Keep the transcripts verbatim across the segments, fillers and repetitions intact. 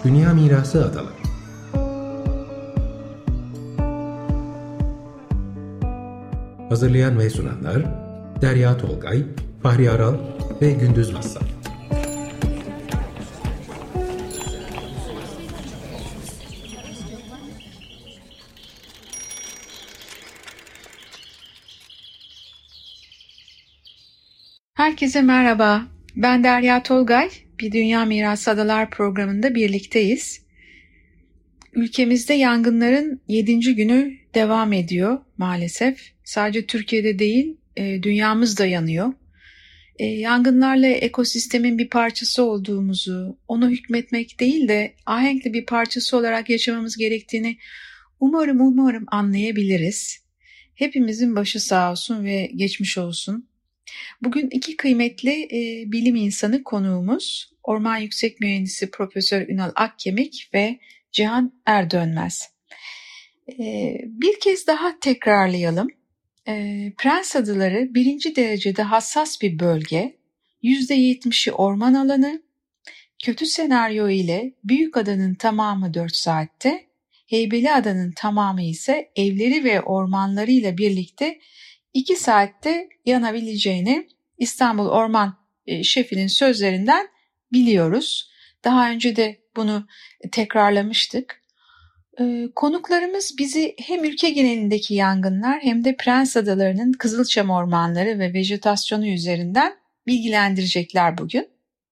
Dünya Mirası Adaları. Hazırlayan ve sunanlar Derya Tolgay, Fahri Aral ve Gündüz Vassal. Herkese merhaba. Ben Derya Tolgay. Bir Dünya Mirası Adalar programında birlikteyiz. Ülkemizde yangınların yedinci günü devam ediyor maalesef. Sadece Türkiye'de değil, dünyamız da yanıyor. Yangınlarla ekosistemin bir parçası olduğumuzu, onu hükmetmek değil de ahenkli bir parçası olarak yaşamamız gerektiğini umarım umarım anlayabiliriz. Hepimizin başı sağ olsun ve geçmiş olsun. Bugün iki kıymetli e, bilim insanı konuğumuz, Orman Yüksek Mühendisi Profesör Ünal Akkemik ve Cihan Erdönmez. E, bir kez daha tekrarlayalım. E, Prens Adaları birinci derecede hassas bir bölge, yüzde yetmişi orman alanı, kötü senaryo ile Büyükada'nın tamamı dört saatte, Heybeliada'nın tamamı ise evleri ve ormanlarıyla birlikte iki saatte yanabileceğini İstanbul Orman Şefi'nin sözlerinden biliyoruz. Daha önce de bunu tekrarlamıştık. Konuklarımız bizi hem ülke genelindeki yangınlar hem de Prens Adaları'nın Kızılçam ormanları ve vejetasyonu üzerinden bilgilendirecekler bugün.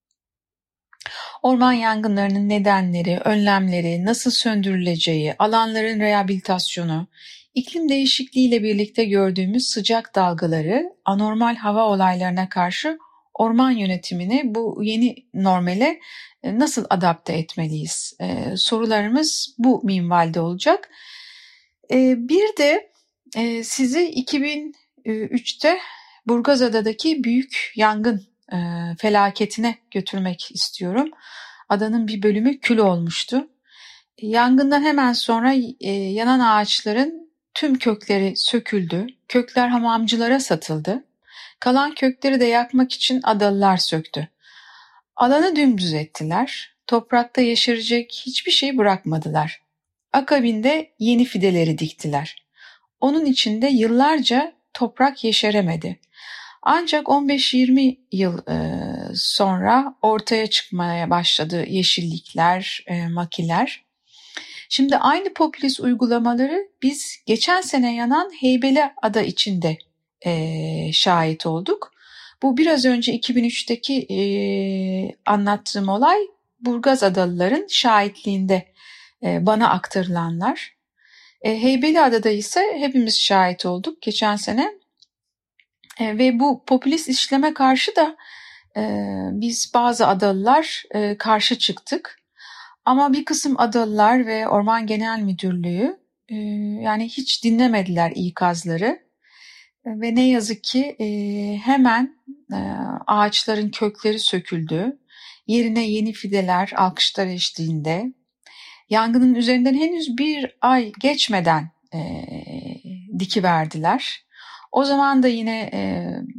Orman yangınlarının nedenleri, önlemleri, nasıl söndürüleceği, alanların rehabilitasyonu, İklim değişikliğiyle birlikte gördüğümüz sıcak dalgaları, anormal hava olaylarına karşı orman yönetimini bu yeni normale nasıl adapte etmeliyiz? Ee, sorularımız bu minvalde olacak. Ee, bir de e, sizi iki bin üçte Burgazada'daki büyük yangın e, felaketine götürmek istiyorum. Adanın bir bölümü kül olmuştu. Yangından hemen sonra e, yanan ağaçların tüm kökleri söküldü. Kökler hamamcılara satıldı. Kalan kökleri de yakmak için adalılar söktü. Alanı dümdüz ettiler. Toprakta yeşerecek hiçbir şey bırakmadılar. Akabinde yeni fideleri diktiler. Onun içinde yıllarca toprak yeşeremedi. Ancak on beş yirmi yıl e, sonra ortaya çıkmaya başladı yeşillikler, e, makiler. Şimdi aynı popülist uygulamaları biz geçen sene yanan Heybeliada içinde e, şahit olduk. Bu biraz önce iki bin üçteki e, anlattığım olay Burgazadalıların şahitliğinde e, bana aktarılanlar. E, Heybeliada'da ise hepimiz şahit olduk geçen sene e, ve bu popülist işleme karşı da e, biz bazı adalılar e, karşı çıktık. Ama bir kısım adalılar ve Orman Genel Müdürlüğü e, yani hiç dinlemediler ikazları e, ve ne yazık ki e, hemen e, ağaçların kökleri söküldü. Yerine yeni fideler alkışlar eşliğinde yangının üzerinden henüz bir ay geçmeden e, dikiverdiler. O zaman da yine e,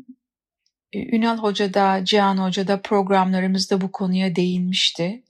Ünal Hoca da Cihan Hoca da programlarımızda bu konuya değinmişti.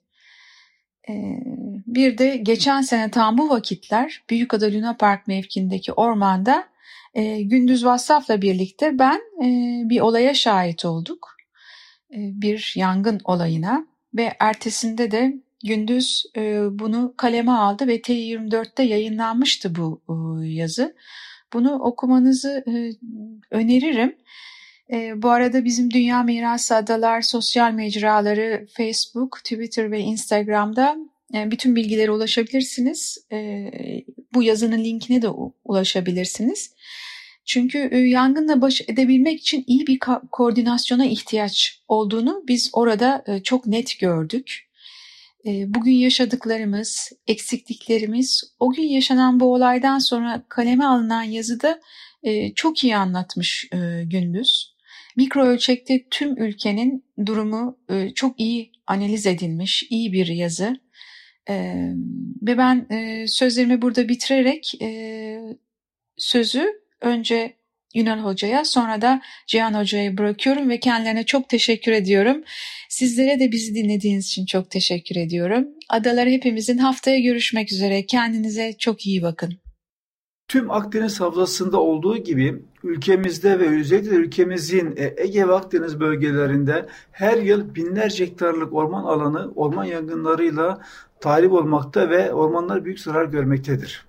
Bir de geçen sene tam bu vakitler Büyükada Luna Park mevkiindeki ormanda e, Gündüz Vassaf'la birlikte ben e, bir olaya şahit olduk. E, bir yangın olayına ve ertesinde de Gündüz e, bunu kaleme aldı ve T yirmi dörtte yayınlanmıştı bu e, yazı. Bunu okumanızı e, öneririm. E, bu arada bizim Dünya Mirası Adalar sosyal mecraları Facebook, Twitter ve Instagram'da e, bütün bilgilere ulaşabilirsiniz. E, bu yazının linkine de u- ulaşabilirsiniz. Çünkü e, yangınla baş edebilmek için iyi bir ka- koordinasyona ihtiyaç olduğunu biz orada e, çok net gördük. E, bugün yaşadıklarımız, eksikliklerimiz, o gün yaşanan bu olaydan sonra kaleme alınan yazıda e, çok iyi anlatmış e, Gündüz. Mikro ölçekte tüm ülkenin durumu e, çok iyi analiz edilmiş, iyi bir yazı. E, ve ben e, sözlerimi burada bitirerek e, sözü önce Ünal Hoca'ya, sonra da Cihan Hoca'ya bırakıyorum ve kendilerine çok teşekkür ediyorum. Sizlere de bizi dinlediğiniz için çok teşekkür ediyorum. Adalar hepimizin, haftaya görüşmek üzere. Kendinize çok iyi bakın. Tüm Akdeniz Havzası'nda olduğu gibi ülkemizde ve özellikle ülkemizin Ege ve Akdeniz bölgelerinde her yıl binlerce hektarlık orman alanı orman yangınlarıyla tahrip olmakta ve ormanlar büyük zarar görmektedir.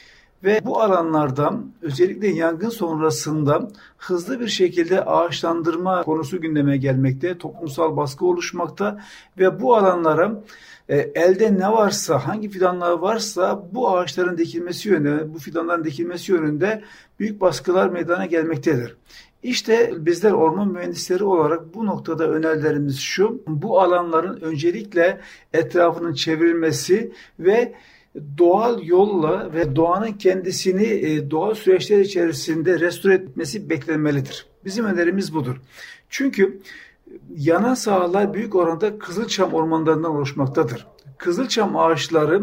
Ve bu alanlarda özellikle yangın sonrasında hızlı bir şekilde ağaçlandırma konusu gündeme gelmekte, toplumsal baskı oluşmakta ve bu alanlara e, elde ne varsa, hangi fidanlar varsa bu ağaçların dikilmesi yönünde, bu fidanların dikilmesi yönünde büyük baskılar meydana gelmektedir. İşte bizler orman mühendisleri olarak bu noktada önerilerimiz şu: bu alanların öncelikle etrafının çevrilmesi ve doğal yolla ve doğanın kendisini doğal süreçler içerisinde restore etmesi beklenmelidir. Bizim önerimiz budur. Çünkü yanan sahalar büyük oranda kızılçam ormanlarından oluşmaktadır. Kızılçam ağaçları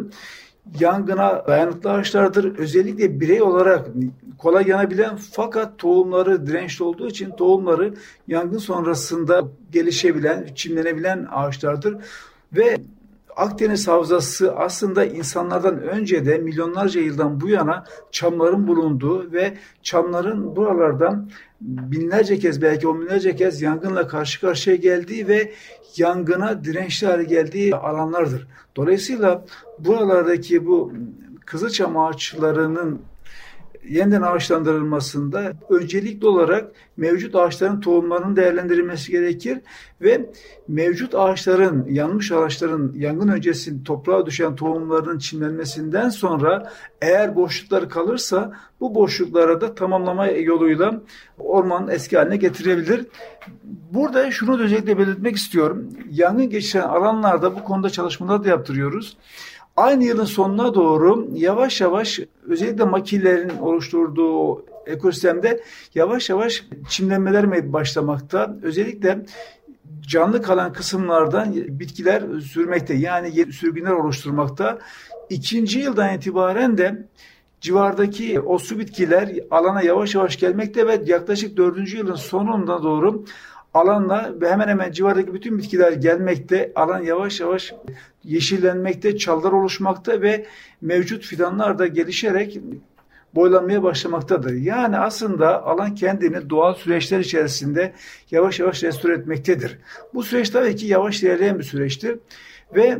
yangına dayanıklı ağaçlardır. Özellikle birey olarak kolay yanabilen fakat tohumları dirençli olduğu için tohumları yangın sonrasında gelişebilen, çimlenebilen ağaçlardır. Ve Akdeniz Havzası aslında insanlardan önce de milyonlarca yıldan bu yana çamların bulunduğu ve çamların buralardan binlerce kez, belki on binlerce kez yangınla karşı karşıya geldiği ve yangına dirençli hale geldiği alanlardır. Dolayısıyla buralardaki bu kızılçam ağaçlarının yeniden ağaçlandırılmasında öncelikli olarak mevcut ağaçların tohumlarının değerlendirilmesi gerekir ve mevcut ağaçların, yanmış ağaçların yangın öncesi toprağa düşen tohumlarının çimlenmesinden sonra eğer boşlukları kalırsa bu boşluklara da tamamlama yoluyla ormanın eski haline getirebilir. Burada şunu da özellikle belirtmek istiyorum. Yangın geçiren alanlarda bu konuda çalışmalar da yaptırıyoruz. Aynı yılın sonuna doğru yavaş yavaş özellikle makinelerin oluşturduğu ekosistemde yavaş yavaş çimlenmeler başlamakta. Özellikle canlı kalan kısımlardan bitkiler sürmekte, yani sürgünler oluşturmakta. İkinci yıldan itibaren de civardaki otsu bitkiler alana yavaş yavaş gelmekte ve yaklaşık dördüncü yılın sonuna doğru alanla ve hemen hemen civardaki bütün bitkiler gelmekte, alan yavaş yavaş yeşillenmekte, çallar oluşmakta ve mevcut fidanlar da gelişerek boylanmaya başlamaktadır. Yani aslında alan kendini doğal süreçler içerisinde yavaş yavaş restore etmektedir. Bu süreç tabii ki yavaş ilerleyen bir süreçtir ve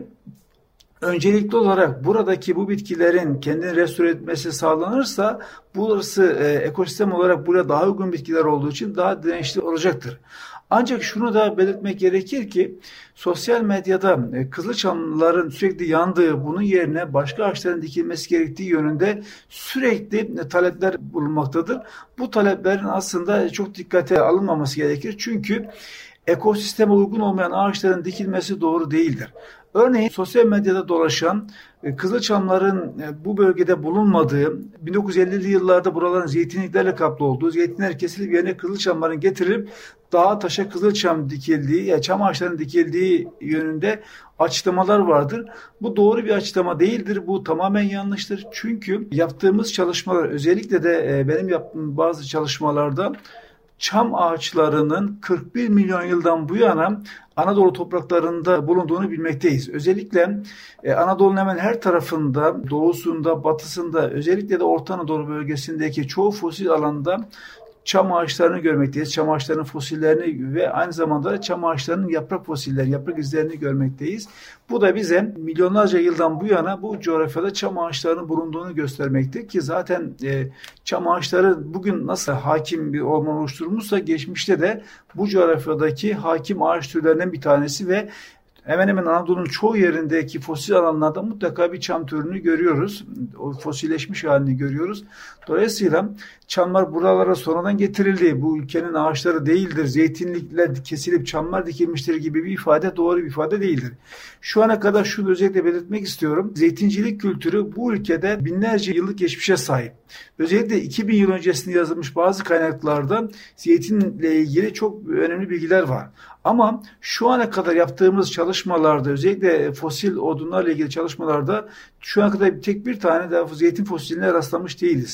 öncelikli olarak buradaki bu bitkilerin kendini restore etmesi sağlanırsa burası e, ekosistem olarak buraya daha uygun bitkiler olduğu için daha dirençli olacaktır. Ancak şunu da belirtmek gerekir ki sosyal medyada kızılçamların sürekli yandığı, bunun yerine başka ağaçların dikilmesi gerektiği yönünde sürekli talepler bulunmaktadır. Bu taleplerin aslında çok dikkate alınmaması gerekir. Çünkü ekosisteme uygun olmayan ağaçların dikilmesi doğru değildir. Örneğin sosyal medyada dolaşan kızılçamların bu bölgede bulunmadığı, bin dokuz yüz ellili yıllarda buraların zeytinliklerle kaplı olduğu, zeytinler kesilip yerine kızılçamların getirilip dağa taşa kızılçam dikildiği, yani çam ağaçlarının dikildiği yönünde açıklamalar vardır. Bu doğru bir açıklama değildir. Bu tamamen yanlıştır. Çünkü yaptığımız çalışmalar, özellikle de benim yaptığım bazı çalışmalarda çam ağaçlarının kırk bir milyon yıldan bu yana Anadolu topraklarında bulunduğunu bilmekteyiz. Özellikle Anadolu'nun hemen her tarafında, doğusunda, batısında, özellikle de Orta Anadolu bölgesindeki çoğu fosil alanda çam ağaçlarını görmekteyiz. Çam ağaçlarının fosillerini ve aynı zamanda çam ağaçlarının yaprak fosilleri, yaprak izlerini görmekteyiz. Bu da bize milyonlarca yıldan bu yana bu coğrafyada çam ağaçlarının bulunduğunu göstermekte ki zaten e, çam ağaçları bugün nasıl hakim bir orman oluşturmuşsa geçmişte de bu coğrafyadaki hakim ağaç türlerinden bir tanesi ve hemen hemen Anadolu'nun çoğu yerindeki fosil alanlarda mutlaka bir çam türünü görüyoruz. O fosilleşmiş halini görüyoruz. Dolayısıyla çamlar buralara sonradan getirildi. Bu ülkenin ağaçları değildir. Zeytinlikler kesilip çamlar dikilmiştir gibi bir ifade doğru bir ifade değildir. Şu ana kadar şunu özellikle belirtmek istiyorum. Zeytincilik kültürü bu ülkede binlerce yıllık geçmişe sahip. Özellikle iki bin yıl öncesinde yazılmış bazı kaynaklarda zeytinle ilgili çok önemli bilgiler var. Ama şu ana kadar yaptığımız çalışmalarda, özellikle fosil odunlarla ilgili çalışmalarda şu ana kadar tek bir tane daha zeytin fosiline rastlamış değiliz.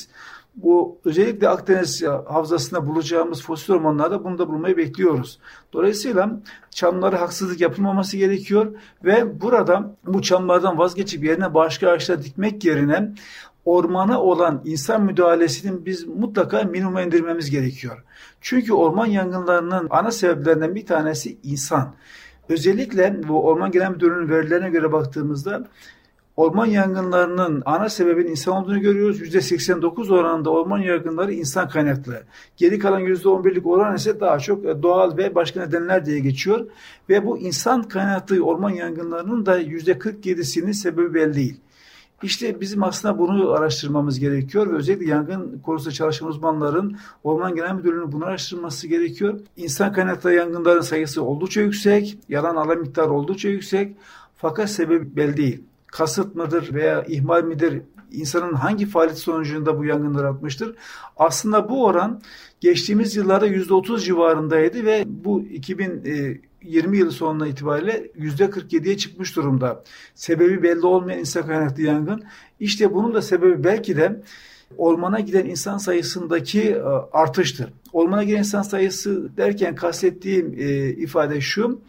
Bu özellikle Akdeniz havzasında bulacağımız fosil ormanlarda bunu da bulmayı bekliyoruz. Dolayısıyla çamlara haksızlık yapılmaması gerekiyor ve burada bu çamlardan vazgeçip yerine başka ağaçlar dikmek yerine ormana olan insan müdahalesinin biz mutlaka minimuma indirmemiz gerekiyor. Çünkü orman yangınlarının ana sebeplerinden bir tanesi insan. Özellikle bu Orman Genel Müdürlüğü'nün verilerine göre baktığımızda orman yangınlarının ana sebebinin insan olduğunu görüyoruz. yüzde seksen dokuz oranında orman yangınları insan kaynaklı. Geri kalan yüzde on birlik oran ise daha çok doğal ve başka nedenler diye geçiyor. Ve bu insan kaynaklı orman yangınlarının da yüzde kırk yedisinin sebebi belli değil. İşte bizim aslında bunu araştırmamız gerekiyor ve özellikle yangın konusunda çalışan uzmanların Orman Genel Müdürlüğü'nün bunu araştırması gerekiyor. İnsan kaynaklı yangınların sayısı oldukça yüksek, yanan alan miktarı oldukça yüksek fakat sebebi belli değil. Kasıt mıdır veya ihmal midir? İnsanın hangi faaliyet sonucunda bu yangınlar artmıştır? Aslında bu oran geçtiğimiz yıllarda yüzde otuz civarındaydı ve bu iki bin yirmi yılı sonuna itibariyle yüzde kırk yediye çıkmış durumda. Sebebi belli olmayan insan kaynaklı yangın. İşte bunun da sebebi belki de ormana giden insan sayısındaki artıştır. Ormana giden insan sayısı derken kastettiğim ifade şu: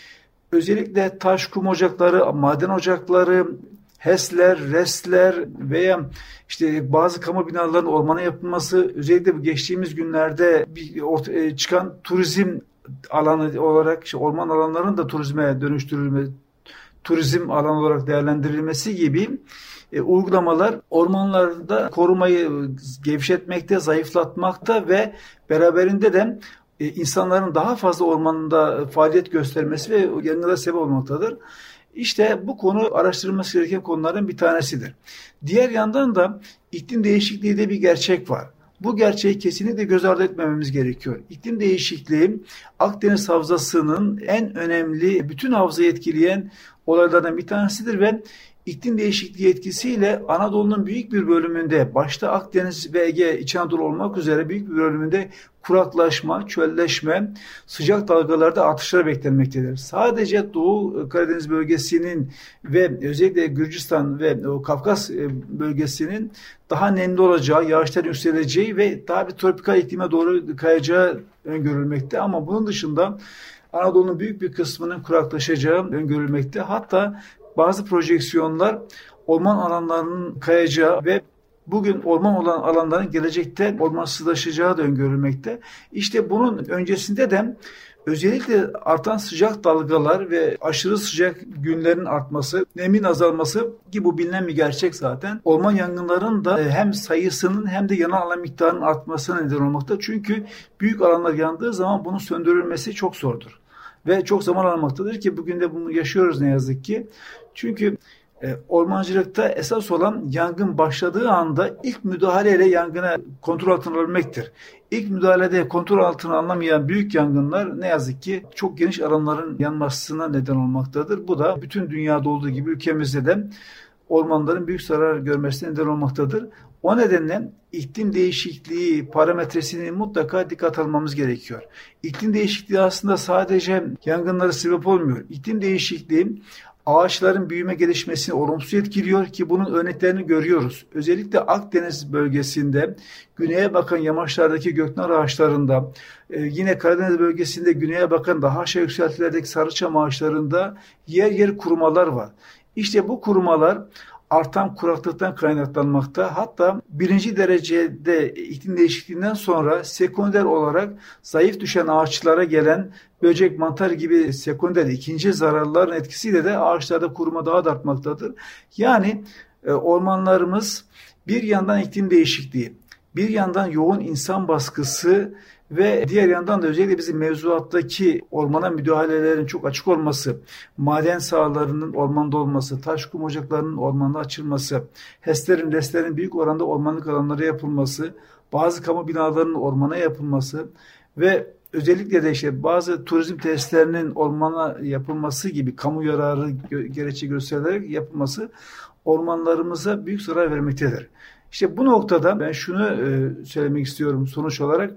özellikle taş, kum ocakları, maden ocakları, HES'ler, RES'ler veya işte bazı kamu binalarının ormana yapılması, özellikle bu geçtiğimiz günlerde bir ortaya çıkan turizm alanı olarak işte orman alanlarının da turizme dönüştürülmesi, turizm alanı olarak değerlendirilmesi gibi e, uygulamalar ormanlarda korumayı gevşetmekte, zayıflatmakta ve beraberinde de e, insanların daha fazla ormanda faaliyet göstermesi ve yangınlara sebep olmaktadır. İşte bu konu araştırılması gereken konulardan bir tanesidir. Diğer yandan da iklim değişikliği de bir gerçek var. Bu gerçeği kesinlikle göz ardı etmememiz gerekiyor. İklim değişikliği Akdeniz Havzası'nın en önemli, bütün havzayı etkileyen olaylardan bir tanesidir ve iklim değişikliği etkisiyle Anadolu'nun büyük bir bölümünde, başta Akdeniz ve Ege, İç Anadolu olmak üzere büyük bir bölümünde kuraklaşma, çölleşme, sıcak dalgalarda artışlar beklenmektedir. Sadece Doğu Karadeniz bölgesinin ve özellikle Gürcistan ve o Kafkas bölgesinin daha nemli olacağı, yağışlar yükseleceği ve daha bir tropikal iklime doğru kayacağı öngörülmekte. Ama bunun dışında Anadolu'nun büyük bir kısmının kuraklaşacağı öngörülmekte. Hatta bazı projeksiyonlar orman alanlarının kayacağı ve bugün orman olan alanların gelecekte ormansızlaşacağı da öngörülmekte. İşte bunun öncesinde de özellikle artan sıcak dalgalar ve aşırı sıcak günlerin artması, nemin azalması ki bu bilinen bir gerçek zaten. Orman yangınlarının da hem sayısının hem de yanan alan miktarının artmasına neden olmakta. Çünkü büyük alanlar yandığı zaman bunun söndürülmesi çok zordur. Ve çok zaman almaktadır ki bugün de bunu yaşıyoruz ne yazık ki. Çünkü e, ormancılıkta esas olan yangın başladığı anda ilk müdahaleyle yangına kontrol altına alabilmektir. İlk müdahalede kontrol altına alınamayan büyük yangınlar ne yazık ki çok geniş alanların yanmasına neden olmaktadır. Bu da bütün dünyada olduğu gibi ülkemizde de ormanların büyük zarar görmesine neden olmaktadır. O nedenle iklim değişikliği parametresini mutlaka dikkat almamız gerekiyor. İklim değişikliği aslında sadece yangınlara sebep olmuyor. İklim değişikliği ağaçların büyüme gelişmesini olumsuz etkiliyor ki bunun örneklerini görüyoruz. Özellikle Akdeniz bölgesinde güneye bakan yamaçlardaki göknar ağaçlarında, yine Karadeniz bölgesinde güneye bakan daha aşağı yükseltilerdeki sarıçam ağaçlarında yer yer kurumalar var. İşte bu kurumalar artan kuraklıktan kaynaklanmakta. Hatta birinci derecede iklim değişikliğinden sonra sekonder olarak zayıf düşen ağaçlara gelen böcek, mantar gibi sekonder ikinci zararların etkisiyle de ağaçlarda kuruma daha da artmaktadır. Yani e, ormanlarımız bir yandan iklim değişikliği, bir yandan yoğun insan baskısı ve diğer yandan da özellikle bizim mevzuattaki ormana müdahalelerin çok açık olması, maden sahalarının ormanda olması, taş kum ocaklarının ormanda açılması, HES'lerin, RES'lerin büyük oranda ormanlık alanlara yapılması, bazı kamu binalarının ormana yapılması ve özellikle de işte bazı turizm tesislerinin ormana yapılması gibi kamu yararı gerekçe gösterilerek yapılması ormanlarımıza büyük zarar vermektedir. İşte bu noktada ben şunu söylemek istiyorum sonuç olarak.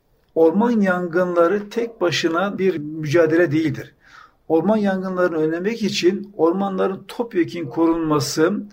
Orman yangınları tek başına bir mücadele değildir. Orman yangınlarını önlemek için ormanların topyekün korunması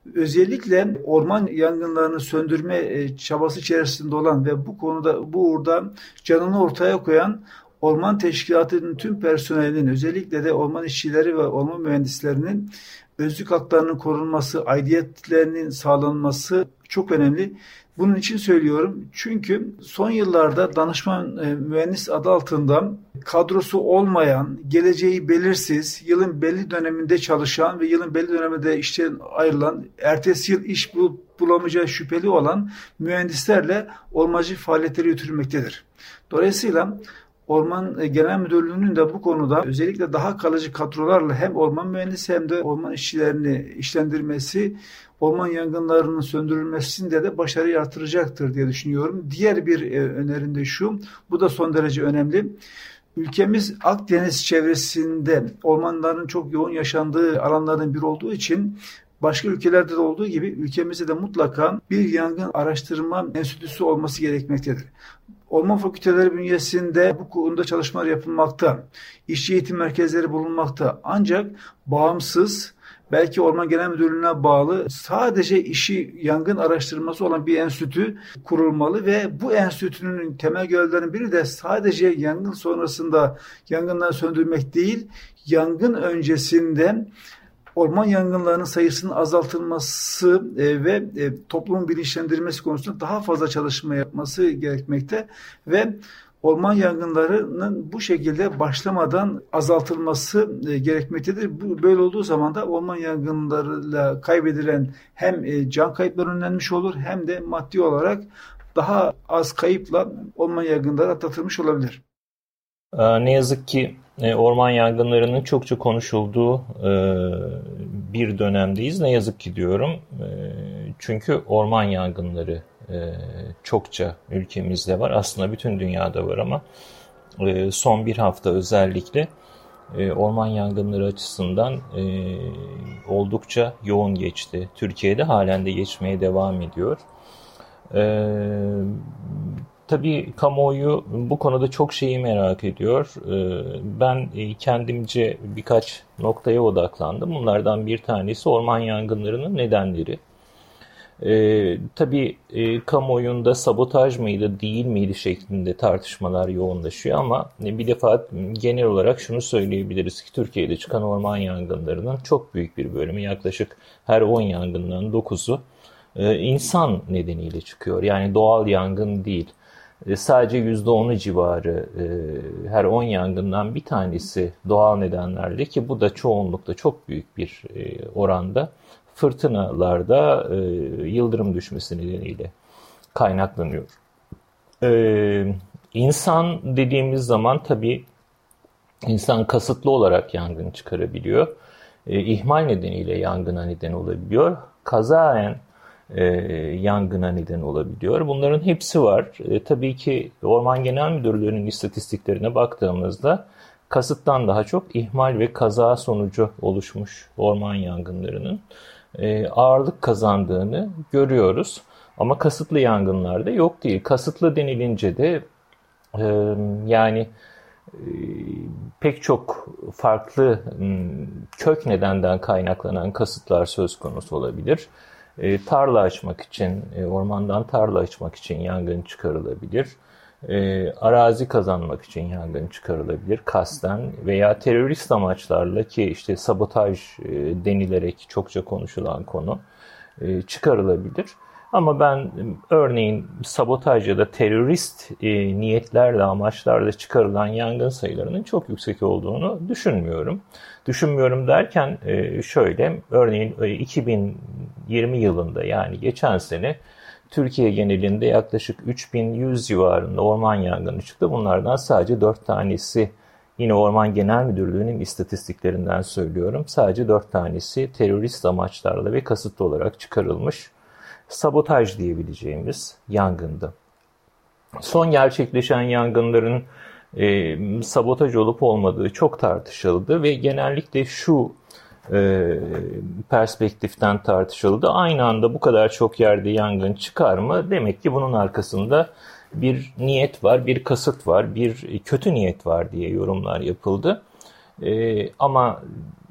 Özellikle orman yangınlarını söndürme çabası içerisinde olan ve bu konuda bu uğurda canını ortaya koyan Orman Teşkilatı'nın tüm personelinin, özellikle de orman işçileri ve orman mühendislerinin özlük haklarının korunması, aidiyetlerinin sağlanması çok önemli. Bunun için söylüyorum. Çünkü son yıllarda danışman e, mühendis adı altında kadrosu olmayan, geleceği belirsiz, yılın belli döneminde çalışan ve yılın belli döneminde işten ayrılan, ertesi yıl iş bulup bulamayacağı şüpheli olan mühendislerle ormancı faaliyetleri yürütülmektedir. Dolayısıyla Orman Genel Müdürlüğü'nün de bu konuda özellikle daha kalıcı kadrolarla hem orman mühendisi hem de orman işçilerini işlendirmesi, orman yangınlarının söndürülmesinde de başarıyı artıracaktır diye düşünüyorum. Diğer bir önerim de şu, bu da son derece önemli. Ülkemiz Akdeniz çevresinde ormanların çok yoğun yaşandığı alanlardan biri olduğu için başka ülkelerde de olduğu gibi ülkemizde de mutlaka bir yangın araştırma enstitüsü olması gerekmektedir. Orman fakülteleri bünyesinde bu konuda çalışmalar yapılmakta, işçi eğitim merkezleri bulunmakta. Ancak bağımsız, belki Orman Genel Müdürlüğü'ne bağlı sadece işi yangın araştırması olan bir enstitü kurulmalı ve bu enstitünün temel görevlerinden biri de sadece yangın sonrasında yangınları söndürmek değil, yangın öncesinde orman yangınlarının sayısının azaltılması ve toplumun bilinçlendirilmesi konusunda daha fazla çalışma yapması gerekmekte ve orman yangınlarının bu şekilde başlamadan azaltılması gerekmektedir. Bu böyle olduğu zaman da orman yangınlarıyla kaybedilen hem can kayıpları önlenmiş olur hem de maddi olarak daha az kayıpla orman yangınları atlatılmış olabilir. Ne yazık ki orman yangınlarının çokça konuşulduğu bir dönemdeyiz. Ne yazık ki diyorum. Çünkü orman yangınları çokça ülkemizde var. Aslında bütün dünyada var ama son bir hafta özellikle orman yangınları açısından oldukça yoğun geçti. Türkiye'de halen de geçmeye devam ediyor. Tabii kamuoyu bu konuda çok şeyi merak ediyor. Ben kendimce birkaç noktaya odaklandım. Bunlardan bir tanesi orman yangınlarının nedenleri. Ee, tabii e, kamuoyunda sabotaj mıydı değil miydi şeklinde tartışmalar yoğunlaşıyor ama bir defa genel olarak şunu söyleyebiliriz ki Türkiye'de çıkan orman yangınlarının çok büyük bir bölümü, yaklaşık her on yangından dokuzu e, insan nedeniyle çıkıyor. Yani doğal yangın değil. E, sadece yüzde onu civarı e, her on yangından bir tanesi doğal nedenlerle, ki bu da çoğunlukla çok büyük bir e, oranda fırtınalarda e, yıldırım düşmesi nedeniyle kaynaklanıyor. E, insan dediğimiz zaman tabii insan kasıtlı olarak yangın çıkarabiliyor. E, ihmal nedeniyle yangına neden olabiliyor. Kazaen e, yangına neden olabiliyor. Bunların hepsi var. E, tabii ki Orman Genel Müdürlüğü'nün istatistiklerine baktığımızda kasıttan daha çok ihmal ve kaza sonucu oluşmuş orman yangınlarının e, ağırlık kazandığını görüyoruz. Ama kasıtlı yangınlarda yok değil. Kasıtlı denilince de e, yani e, pek çok farklı m, kök nedenden kaynaklanan kasıtlar söz konusu olabilir. E, tarla açmak için, e, ormandan tarla açmak için yangın çıkarılabilir. E, arazi kazanmak için yangın çıkarılabilir kasten veya terörist amaçlarla, ki işte sabotaj e, denilerek çokça konuşulan konu e, çıkarılabilir. Ama ben örneğin sabotaj ya da terörist e, niyetlerle, amaçlarla çıkarılan yangın sayılarının çok yüksek olduğunu düşünmüyorum. Düşünmüyorum derken e, şöyle, örneğin e, iki bin yirmi yılında, yani geçen sene Türkiye genelinde yaklaşık üç bin yüz civarında orman yangını çıktı. Bunlardan sadece dört tanesi, yine Orman Genel Müdürlüğü'nün istatistiklerinden söylüyorum, sadece dört tanesi terörist amaçlarla ve kasıtlı olarak çıkarılmış sabotaj diyebileceğimiz yangındı. Son gerçekleşen yangınların e, sabotaj olup olmadığı çok tartışıldı ve genellikle şu e, perspektiften tartışıldı. Aynı anda bu kadar çok yerde yangın çıkar mı? Demek ki bunun arkasında bir niyet var, bir kasıt var, bir kötü niyet var diye yorumlar yapıldı. E, ama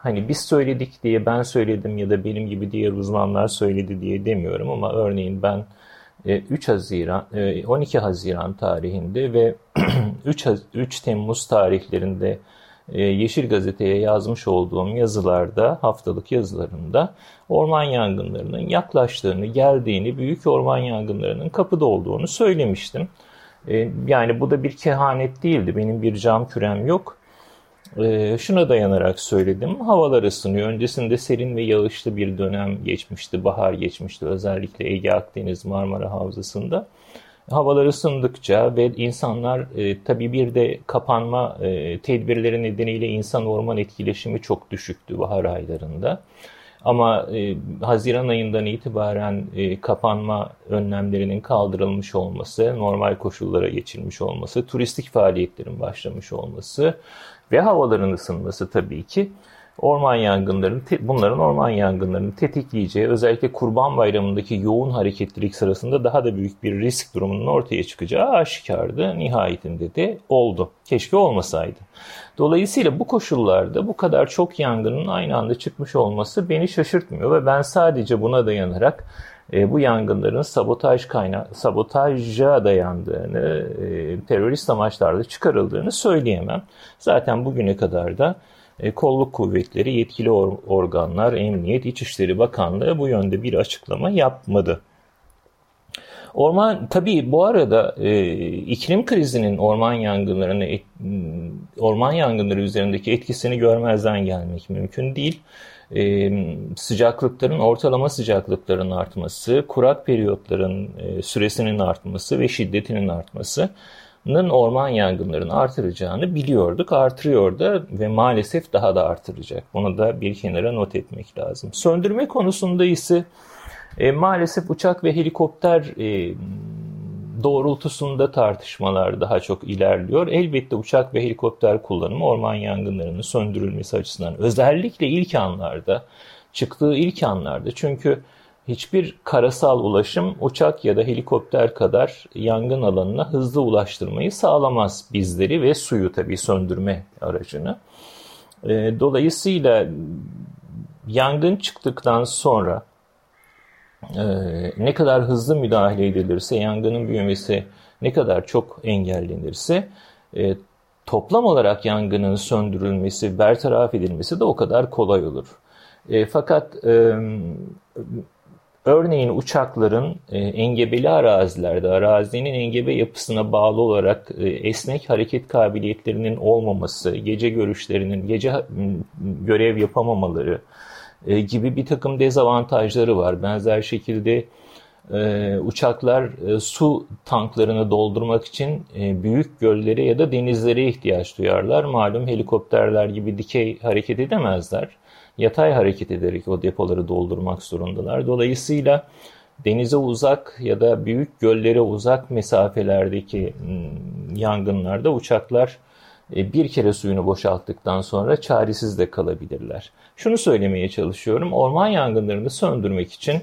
hani biz söyledik diye ben söyledim ya da benim gibi diğer uzmanlar söyledi diye demiyorum ama örneğin ben üç Haziran, on iki Haziran tarihinde ve üç Temmuz tarihlerinde Yeşil Gazete'ye yazmış olduğum yazılarda, haftalık yazılarımda orman yangınlarının yaklaştığını, geldiğini, büyük orman yangınlarının kapıda olduğunu söylemiştim. Yani bu da bir kehanet değildi. Benim bir cam kürem yok. Şuna dayanarak söyledim. Havalar ısınıyor. Öncesinde serin ve yağışlı bir dönem geçmişti. Bahar geçmişti. Özellikle Ege, Akdeniz, Marmara Havzası'nda. Havalar ısındıkça ve insanlar e, tabii bir de kapanma e, tedbirleri nedeniyle insan-orman etkileşimi çok düşüktü bahar aylarında. Ama e, Haziran ayından itibaren e, kapanma önlemlerinin kaldırılmış olması, normal koşullara geçilmiş olması, turistik faaliyetlerin başlamış olması ve havaların ısınması tabii ki orman yangınlarının, bunların orman yangınlarını tetikleyeceği, özellikle Kurban Bayramı'ndaki yoğun hareketlilik sırasında daha da büyük bir risk durumunun ortaya çıkacağı aşikardı. Nihayetinde de oldu. Keşke olmasaydı. Dolayısıyla bu koşullarda bu kadar çok yangının aynı anda çıkmış olması beni şaşırtmıyor ve ben sadece buna dayanarak e, bu yangınların sabotaj kaynağı, sabotaja dayandığını, e, terörist amaçlarla çıkarıldığını söyleyemem. Zaten bugüne kadar da Kolluk kuvvetleri, yetkili organlar, Emniyet, İçişleri Bakanlığı bu yönde bir açıklama yapmadı. Orman, tabii bu arada e, iklim krizinin orman yangınlarını, et, orman yangınları üzerindeki etkisini görmezden gelmek mümkün değil. E, sıcaklıkların, ortalama sıcaklıkların artması, kurak periyotların e, süresinin artması ve şiddetinin artması orman yangınlarını artıracağını biliyorduk, artırıyor da ve maalesef daha da artıracak. Bunu da bir kenara not etmek lazım. Söndürme konusunda ise e, maalesef uçak ve helikopter e, doğrultusunda tartışmalar daha çok ilerliyor. Elbette uçak ve helikopter kullanımı orman yangınlarının söndürülmesi açısından özellikle ilk anlarda, çıktığı ilk anlarda, çünkü hiçbir karasal ulaşım uçak ya da helikopter kadar yangın alanına hızlı ulaştırmayı sağlamaz bizleri ve suyu, tabii söndürme aracını. Dolayısıyla yangın çıktıktan sonra ne kadar hızlı müdahale edilirse, yangının büyümesi ne kadar çok engellenirse toplam olarak yangının söndürülmesi, bertaraf edilmesi de o kadar kolay olur. Fakat örneğin uçakların e, engebeli arazilerde, arazinin engebe yapısına bağlı olarak e, esnek hareket kabiliyetlerinin olmaması, gece görüşlerinin, gece görev yapamamaları e, gibi bir takım dezavantajları var. Benzer şekilde e, uçaklar e, su tanklarını doldurmak için e, büyük göllere ya da denizlere ihtiyaç duyarlar. Malum helikopterler gibi dikey hareket edemezler. Yatay hareket ederek o depoları doldurmak zorundalar. Dolayısıyla denize uzak ya da büyük göllere uzak mesafelerdeki yangınlarda uçaklar bir kere suyunu boşalttıktan sonra çaresiz de kalabilirler. Şunu söylemeye çalışıyorum, orman yangınlarını söndürmek için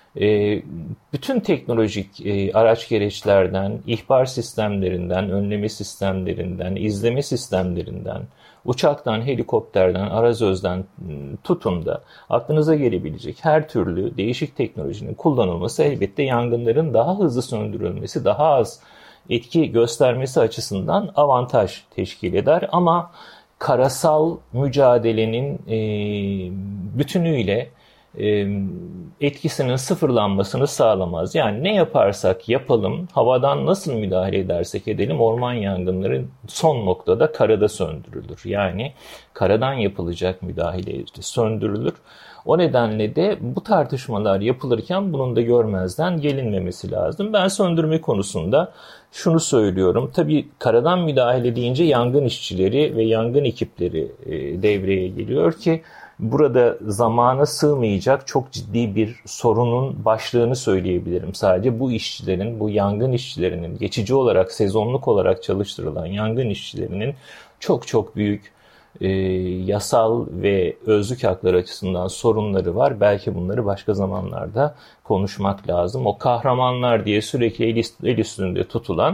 bütün teknolojik araç gereçlerden, ihbar sistemlerinden, önleme sistemlerinden, izleme sistemlerinden, uçaktan, helikopterden, arazözden tutun da aklınıza gelebilecek her türlü değişik teknolojinin kullanılması elbette yangınların daha hızlı söndürülmesi, daha az etki göstermesi açısından avantaj teşkil eder. Ama karasal mücadelenin e, bütünüyle e, etkisinin sıfırlanmasını sağlamaz. Yani ne yaparsak yapalım, havadan nasıl müdahale edersek edelim, orman yangınları son noktada karada söndürülür. Yani karadan yapılacak müdahale söndürülür. O nedenle de bu tartışmalar yapılırken bunun da görmezden gelinmemesi lazım. Ben söndürme konusunda şunu söylüyorum. Tabii karadan müdahale deyince yangın işçileri ve yangın ekipleri devreye geliyor ki burada zamana sığmayacak çok ciddi bir sorunun başlığını söyleyebilirim. Sadece bu işçilerin, bu yangın işçilerinin, geçici olarak, sezonluk olarak çalıştırılan yangın işçilerinin çok çok büyük e, yasal ve özlük hakları açısından sorunları var. Belki bunları başka zamanlarda konuşmak lazım. O kahramanlar diye sürekli el üstünde tutulan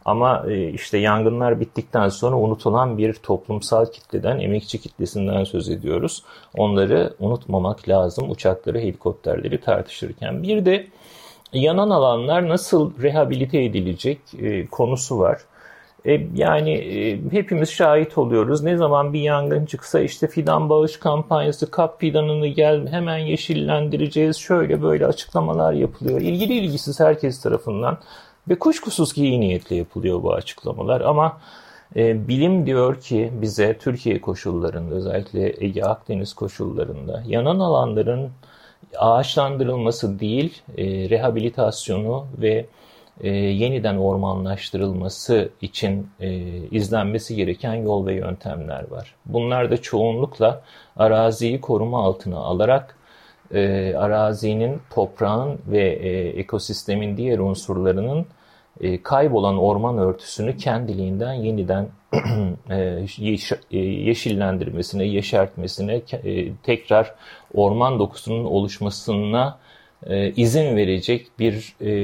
Ama işte yangınlar bittikten sonra unutulan bir toplumsal kitleden, emekçi kitlesinden söz ediyoruz. Onları unutmamak lazım uçakları, helikopterleri tartışırken. Bir de yanan alanlar nasıl rehabilite edilecek konusu var. Yani hepimiz şahit oluyoruz. Ne zaman bir yangın çıksa işte fidan bağış kampanyası, kap fidanını gel hemen yeşillendireceğiz, şöyle böyle açıklamalar yapılıyor. İlgili ilgisiz herkes tarafından ve kuşkusuz ki iyi niyetle yapılıyor bu açıklamalar. Ama e, bilim diyor ki bize Türkiye koşullarında, özellikle Ege Akdeniz koşullarında yanan alanların ağaçlandırılması değil, e, rehabilitasyonu ve e, yeniden ormanlaştırılması için e, izlenmesi gereken yol ve yöntemler var. Bunlar da çoğunlukla araziyi koruma altına alarak e, arazinin, toprağın ve e, ekosistemin diğer unsurlarının e, kaybolan orman örtüsünü kendiliğinden yeniden e, yeş, e, yeşillendirmesine, yeşertmesine, e, tekrar orman dokusunun oluşmasına e, izin verecek bir e,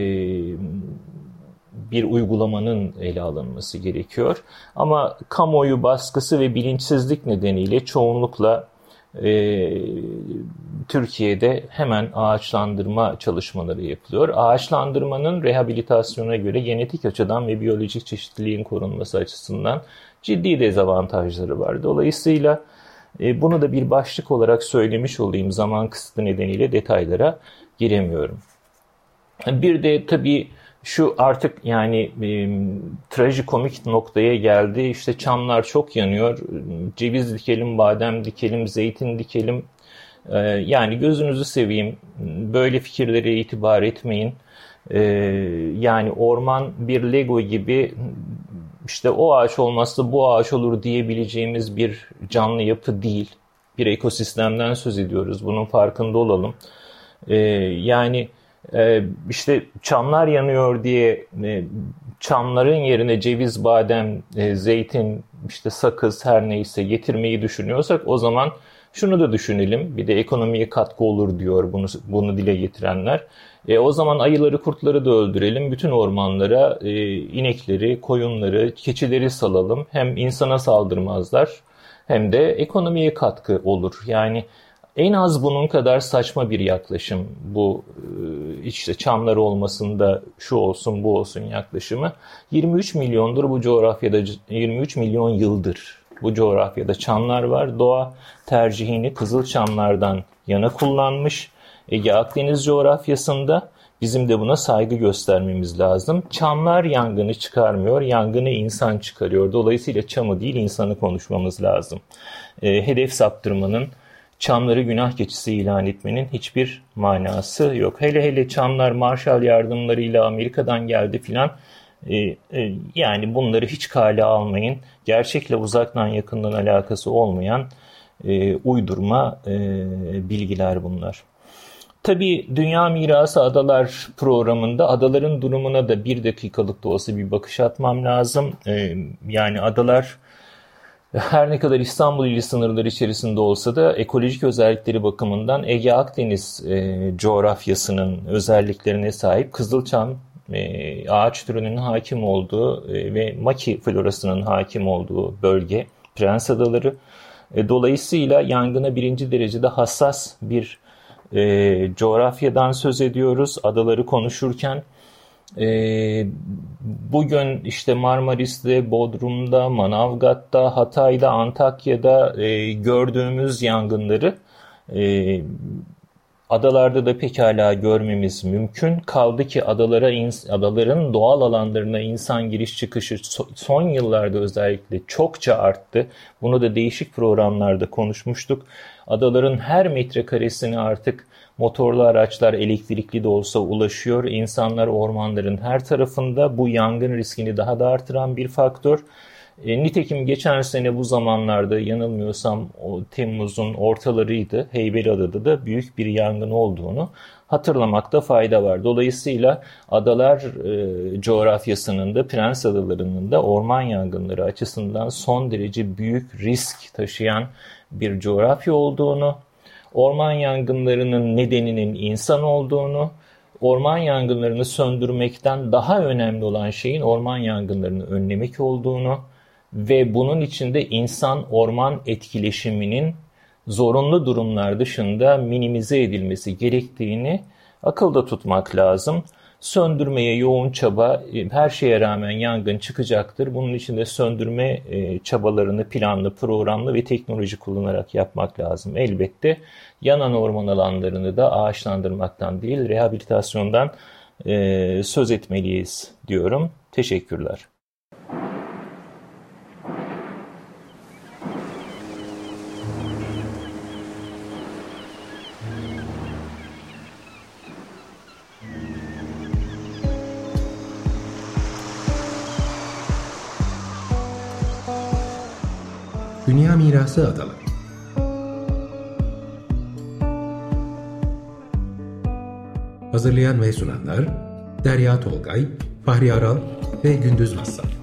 bir uygulamanın ele alınması gerekiyor. Ama kamuoyu baskısı ve bilinçsizlik nedeniyle çoğunlukla e, Türkiye'de hemen ağaçlandırma çalışmaları yapılıyor. Ağaçlandırmanın rehabilitasyona göre genetik açıdan ve biyolojik çeşitliliğin korunması açısından ciddi dezavantajları var. Dolayısıyla e, bunu da bir başlık olarak söylemiş olayım. Zaman kısıtı nedeniyle detaylara giremiyorum. Bir de tabii şu artık yani e, trajikomik noktaya geldi. İşte çamlar çok yanıyor. Ceviz dikelim, badem dikelim, zeytin dikelim. E, yani gözünüzü seveyim. Böyle fikirlere itibar etmeyin. E, yani orman bir Lego gibi işte o ağaç olmazsa bu ağaç olur diyebileceğimiz bir canlı yapı değil. Bir ekosistemden söz ediyoruz. Bunun farkında olalım. E, yani Ee, işte çamlar yanıyor diye e, çamların yerine ceviz, badem, e, zeytin, işte sakız her neyse getirmeyi düşünüyorsak o zaman şunu da düşünelim. Bir de ekonomiye katkı olur diyor bunu bunu dile getirenler. E, o zaman ayıları, kurtları da öldürelim. Bütün ormanlara e, inekleri, koyunları, keçileri salalım. Hem insana saldırmazlar hem de ekonomiye katkı olur. Yani en az bunun kadar saçma bir yaklaşım bu işte çamlar olmasında şu olsun bu olsun yaklaşımı. yirmi üç milyondur bu coğrafyada, yirmi üç milyon yıldır bu coğrafyada çamlar var. Doğa tercihini kızılçamlardan yana kullanmış. Ege Akdeniz coğrafyasında bizim de buna saygı göstermemiz lazım. Çamlar yangını çıkarmıyor, yangını insan çıkarıyor. Dolayısıyla çamı değil insanı konuşmamız lazım. E, hedef saptırmanın, çamları günah keçisi ilan etmenin hiçbir manası yok. Hele hele çamlar Marshall yardımlarıyla Amerika'dan geldi filan. Ee, e, yani bunları hiç kale almayın. Gerçekle uzaktan yakından alakası olmayan e, uydurma e, bilgiler bunlar. Tabii Dünya Mirası Adalar programında adaların durumuna da bir dakikalık da olsa bir bakış atmam lazım. E, yani adalar her ne kadar İstanbul ili sınırları içerisinde olsa da ekolojik özellikleri bakımından Ege Akdeniz e, coğrafyasının özelliklerine sahip. Kızılçam e, ağaç türünün hakim olduğu e, ve maki florasının hakim olduğu bölge Prens Adaları. E, dolayısıyla yangına birinci derecede hassas bir e, coğrafyadan söz ediyoruz adaları konuşurken. E, bugün işte Marmaris'te, Bodrum'da, Manavgat'ta, Hatay'da, Antakya'da e, gördüğümüz yangınları e, adalarda da pekala görmemiz mümkün. Kaldı ki adalara, adaların doğal alanlarına insan giriş çıkışı son yıllarda özellikle çokça arttı. Bunu da değişik programlarda konuşmuştuk. Adaların her metrekaresine artık motorlu araçlar elektrikli de olsa ulaşıyor. İnsanlar ormanların her tarafında, bu yangın riskini daha da artıran bir faktör. E, nitekim geçen sene bu zamanlarda yanılmıyorsam o Temmuz'un ortalarıydı. Heybeliada'da da büyük bir yangın olduğunu hatırlamakta fayda var. Dolayısıyla adalar e, coğrafyasının da Prens Adaları'nın da orman yangınları açısından son derece büyük risk taşıyan bir coğrafya olduğunu, orman yangınlarının nedeninin insan olduğunu, orman yangınlarını söndürmekten daha önemli olan şeyin orman yangınlarını önlemek olduğunu ve bunun içinde insan-orman etkileşiminin zorunlu durumlar dışında minimize edilmesi gerektiğini akılda tutmak lazım. Söndürmeye yoğun çaba, her şeye rağmen yangın çıkacaktır. Bunun için de söndürme çabalarını planlı, programlı ve teknoloji kullanarak yapmak lazım. Elbette yanan orman alanlarını da ağaçlandırmaktan değil, rehabilitasyondan söz etmeliyiz diyorum. Teşekkürler. Dünya Mirası Adaları. Hazırlayan ve sunanlar Derya Tolgay, Fahri Aral ve Gündüz Mazhar.